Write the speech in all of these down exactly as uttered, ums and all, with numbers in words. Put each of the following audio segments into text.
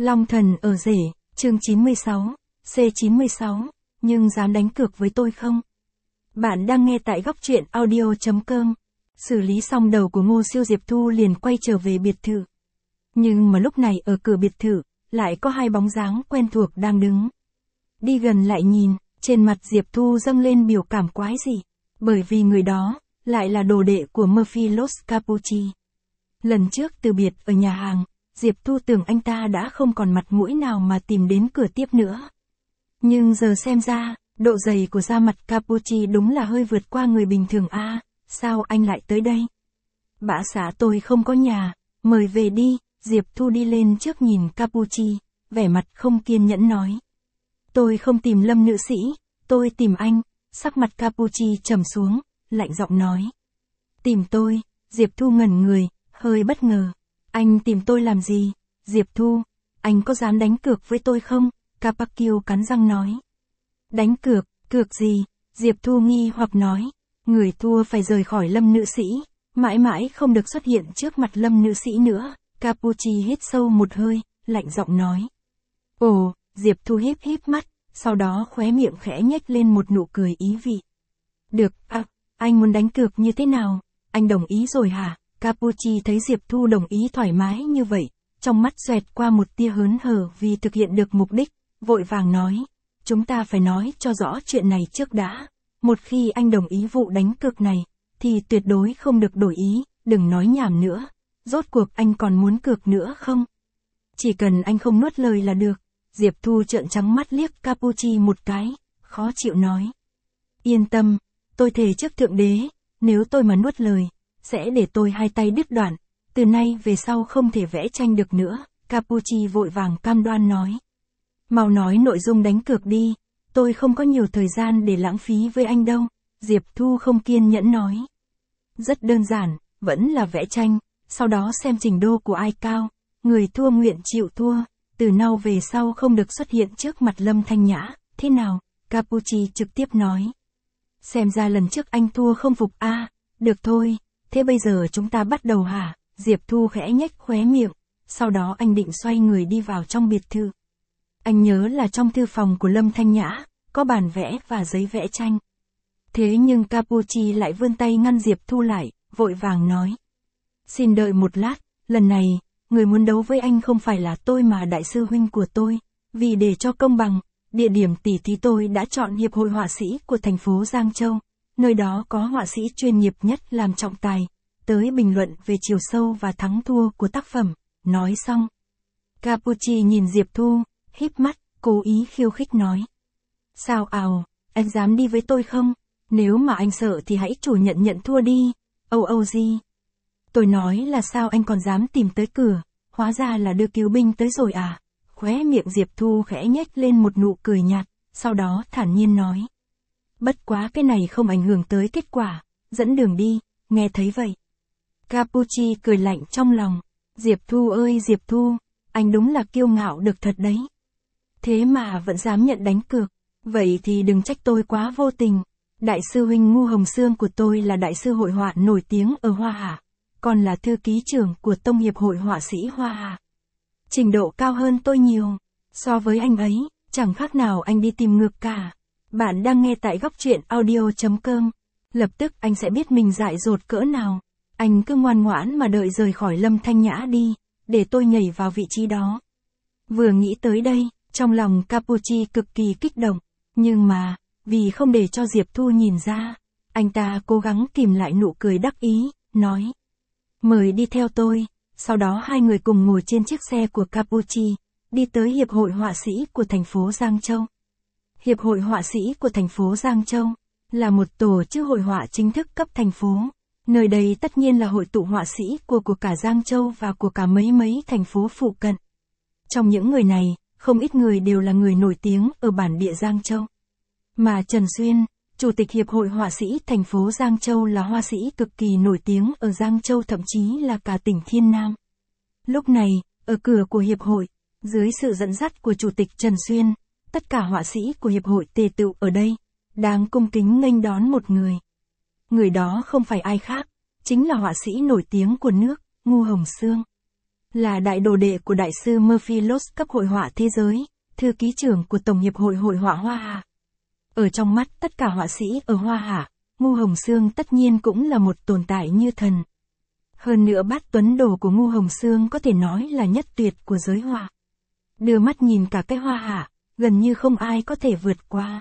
Long thần ở rể, chương chín mươi sáu, C chín mươi sáu, nhưng dám đánh cược với tôi không? Bạn đang nghe tại góc truyện audio.com. Xử lý xong đầu của Ngô Siêu, Diệp Thu liền quay trở về biệt thự. Nhưng mà lúc này ở cửa biệt thự, lại có hai bóng dáng quen thuộc đang đứng. Đi gần lại nhìn, trên mặt Diệp Thu dâng lên biểu cảm quái dị, bởi vì người đó, lại là đồ đệ của Murphy Los Capucci. Lần trước từ biệt ở nhà hàng, Diệp Thu tưởng anh ta đã không còn mặt mũi nào mà tìm đến cửa tiếp nữa. Nhưng giờ xem ra, độ dày của da mặt Capucci đúng là hơi vượt qua người bình thường a. À, sao anh lại tới đây? Bả xã tôi không có nhà, mời về đi. Diệp Thu đi lên trước nhìn Capucci, vẻ mặt không kiên nhẫn nói. Tôi không tìm Lâm nữ sĩ, tôi tìm anh. Sắc mặt Capucci trầm xuống, lạnh giọng nói. Tìm tôi? Diệp Thu ngẩn người, hơi bất ngờ. Anh tìm tôi làm gì? Diệp Thu, anh có dám đánh cược với tôi không? Capucci cắn răng nói. Đánh cược, cược gì? Diệp Thu nghi hoặc nói. Người thua phải rời khỏi Lâm nữ sĩ, mãi mãi không được xuất hiện trước mặt Lâm nữ sĩ nữa. Capucci hít sâu một hơi, lạnh giọng nói. Ồ, Diệp Thu híp híp mắt, sau đó khóe miệng khẽ nhếch lên một nụ cười ý vị. Được, à, anh muốn đánh cược như thế nào? Anh đồng ý rồi hả? Capucci thấy Diệp Thu đồng ý thoải mái như vậy, trong mắt xoẹt qua một tia hớn hở vì thực hiện được mục đích, vội vàng nói. Chúng ta phải nói cho rõ chuyện này trước đã. Một khi anh đồng ý vụ đánh cược này, thì tuyệt đối không được đổi ý, đừng nói nhảm nữa. Rốt cuộc anh còn muốn cược nữa không? Chỉ cần anh không nuốt lời là được. Diệp Thu trợn trắng mắt liếc Capucci một cái, khó chịu nói. Yên tâm, tôi thề trước Thượng Đế, nếu tôi mà nuốt lời, sẽ để tôi hai tay đứt đoạn, từ nay về sau không thể vẽ tranh được nữa. Capucci vội vàng cam đoan nói. Mau nói nội dung đánh cược đi, tôi không có nhiều thời gian để lãng phí với anh đâu. Diệp Thu không kiên nhẫn nói. Rất đơn giản, vẫn là vẽ tranh, sau đó xem trình độ của ai cao, người thua nguyện chịu thua, từ now về sau không được xuất hiện trước mặt Lâm Thanh Nhã, thế nào? Capucci trực tiếp nói. Xem ra lần trước anh thua không phục a. À, được thôi, thế bây giờ chúng ta bắt đầu hả? Diệp Thu khẽ nhếch khóe miệng, sau đó anh định xoay người đi vào trong biệt thự. Anh nhớ là trong thư phòng của Lâm Thanh Nhã, có bàn vẽ và giấy vẽ tranh. Thế nhưng Capucci lại vươn tay ngăn Diệp Thu lại, vội vàng nói. Xin đợi một lát, lần này, người muốn đấu với anh không phải là tôi mà đại sư huynh của tôi, vì để cho công bằng, địa điểm tỉ thí tôi đã chọn Hiệp hội họa sĩ của thành phố Giang Châu, nơi đó có họa sĩ chuyên nghiệp nhất làm trọng tài, tới bình luận về chiều sâu và thắng thua của tác phẩm. Nói xong, Capucci nhìn Diệp Thu, híp mắt, cố ý khiêu khích nói. Sao ào, anh dám đi với tôi không? Nếu mà anh sợ thì hãy chủ nhận nhận thua đi. Âu Âu gì? Tôi nói là sao anh còn dám tìm tới cửa, hóa ra là đưa cứu binh tới rồi à? Khóe miệng Diệp Thu khẽ nhếch lên một nụ cười nhạt, sau đó thản nhiên nói. Bất quá cái này không ảnh hưởng tới kết quả, dẫn đường đi, nghe thấy vậy. Capucci cười lạnh trong lòng. Diệp Thu ơi Diệp Thu, anh đúng là kiêu ngạo được thật đấy. Thế mà vẫn dám nhận đánh cược, vậy thì đừng trách tôi quá vô tình. Đại sư huynh Ngu Hồng Sương của tôi là đại sư hội họa nổi tiếng ở Hoa Hà, còn là thư ký trưởng của Tông Hiệp hội họa sĩ Hoa Hà. Trình độ cao hơn tôi nhiều, so với anh ấy, chẳng khác nào anh đi tìm ngược cả. Bạn đang nghe tại góc truyện audio.com, lập tức anh sẽ biết mình dại dột cỡ nào. Anh cứ ngoan ngoãn mà đợi rời khỏi Lâm Thanh Nhã đi, để tôi nhảy vào vị trí đó. Vừa nghĩ tới đây, trong lòng Capucci cực kỳ kích động, nhưng mà, vì không để cho Diệp Thu nhìn ra, anh ta cố gắng kìm lại nụ cười đắc ý, nói. Mời đi theo tôi, sau đó hai người cùng ngồi trên chiếc xe của Capucci, đi tới Hiệp hội họa sĩ của thành phố Giang Châu. Hiệp hội họa sĩ của thành phố Giang Châu, là một tổ chức hội họa chính thức cấp thành phố. Nơi đây tất nhiên là hội tụ họa sĩ của của cả Giang Châu và của cả mấy mấy thành phố phụ cận. Trong những người này, không ít người đều là người nổi tiếng ở bản địa Giang Châu. Mà Trần Xuyên, Chủ tịch Hiệp hội họa sĩ thành phố Giang Châu là họa sĩ cực kỳ nổi tiếng ở Giang Châu, thậm chí là cả tỉnh Thiên Nam. Lúc này, ở cửa của Hiệp hội, dưới sự dẫn dắt của Chủ tịch Trần Xuyên, tất cả họa sĩ của Hiệp hội tề tựu ở đây, đang cung kính nghênh đón một người. Người đó không phải ai khác, chính là họa sĩ nổi tiếng của nước, Ngu Hồng Sương. là đại đồ đệ của đại sư Murphy Loss cấp hội họa thế giới, thư ký trưởng của Tổng hiệp hội hội họa Hoa Hạ. Ở trong mắt tất cả họa sĩ ở Hoa Hạ, Ngu Hồng Xương tất nhiên cũng là một tồn tại như thần. Hơn nữa bát tuấn đồ của Ngu Hồng Xương có thể nói là nhất tuyệt của giới họa. Đưa mắt nhìn cả cái Hoa Hạ, gần như không ai có thể vượt qua.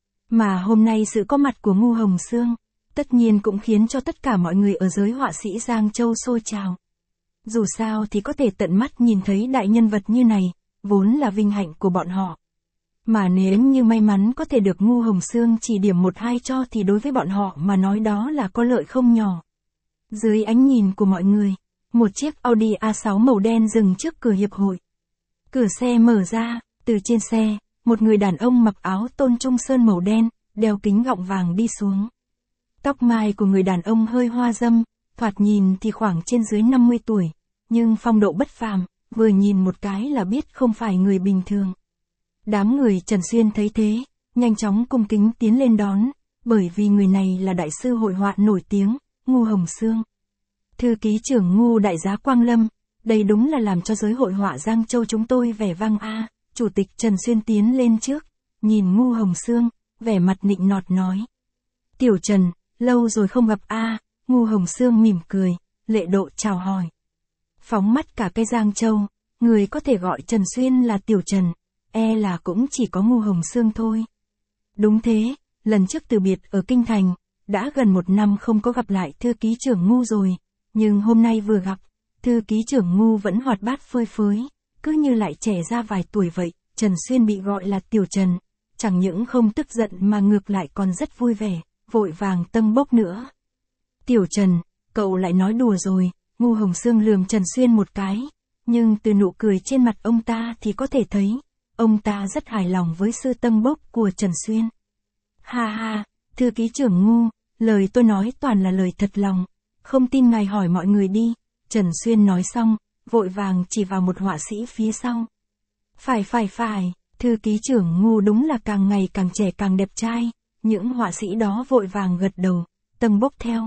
Mà hôm nay sự có mặt của Ngu Hồng Xương, tất nhiên cũng khiến cho tất cả mọi người ở giới họa sĩ Giang Châu sôi trào. Dù sao thì có thể tận mắt nhìn thấy đại nhân vật như này, vốn là vinh hạnh của bọn họ. Mà nếu như may mắn có thể được Ngu Hồng Xương chỉ điểm một hai cho thì đối với bọn họ mà nói đó là có lợi không nhỏ. Dưới ánh nhìn của mọi người, một chiếc Audi a sáu màu đen dừng trước cửa hiệp hội. Cửa xe mở ra, từ trên xe, một người đàn ông mặc áo tôn trung sơn màu đen, đeo kính gọng vàng đi xuống. Tóc mai của người đàn ông hơi hoa râm, thoạt nhìn thì khoảng trên dưới năm mươi tuổi, nhưng phong độ bất phàm, vừa nhìn một cái là biết không phải người bình thường. Đám người Trần Xuyên thấy thế, nhanh chóng cung kính tiến lên đón, bởi vì người này là đại sư hội họa nổi tiếng, Ngu Hồng Xương. Thư ký trưởng Ngu đại giá Quang Lâm, đây đúng là làm cho giới hội họa Giang Châu chúng tôi vẻ vang a. Chủ tịch Trần Xuyên tiến lên trước, nhìn Ngu Hồng Xương, vẻ mặt nịnh nọt nói. Tiểu Trần, lâu rồi không gặp a. Ngu Hồng Xương mỉm cười, lễ độ chào hỏi. Phóng mắt cả cái Giang Châu, người có thể gọi Trần Xuyên là Tiểu Trần, e là cũng chỉ có Ngu Hồng Xương thôi. Đúng thế, lần trước từ biệt ở Kinh Thành, đã gần một năm không có gặp lại thư ký trưởng Ngu rồi, nhưng hôm nay vừa gặp, thư ký trưởng Ngu vẫn hoạt bát phơi phới, cứ như lại trẻ ra vài tuổi vậy. Trần Xuyên bị gọi là Tiểu Trần, chẳng những không tức giận mà ngược lại còn rất vui vẻ, vội vàng tâng bốc nữa. Tiểu Trần, cậu lại nói đùa rồi. Ngu Hồng Xương lườm Trần Xuyên một cái, nhưng từ nụ cười trên mặt ông ta thì có thể thấy, ông ta rất hài lòng với sự tâng bốc của Trần Xuyên. Ha ha, thư ký trưởng Ngu, lời tôi nói toàn là lời thật lòng, không tin ngài hỏi mọi người đi. Trần Xuyên nói xong, vội vàng chỉ vào một họa sĩ phía sau. Phải phải phải, thư ký trưởng Ngu đúng là càng ngày càng trẻ càng đẹp trai, những họa sĩ đó vội vàng gật đầu, tâng bốc theo.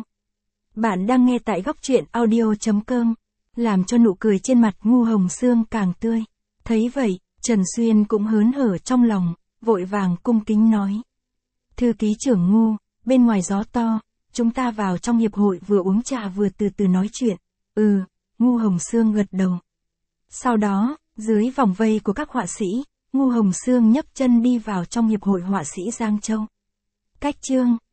Bạn đang nghe tại góc truyện audio chấm com, làm cho nụ cười trên mặt Ngu Hồng Xương càng tươi. Thấy vậy, Trần Xuyên cũng hớn hở trong lòng, vội vàng cung kính nói. Thư ký trưởng Ngu, bên ngoài gió to, chúng ta vào trong hiệp hội vừa uống trà vừa từ từ nói chuyện. Ừ, Ngu Hồng Xương gật đầu. Sau đó, dưới vòng vây của các họa sĩ, Ngu Hồng Xương nhấc chân đi vào trong hiệp hội họa sĩ Giang Châu. Cách chương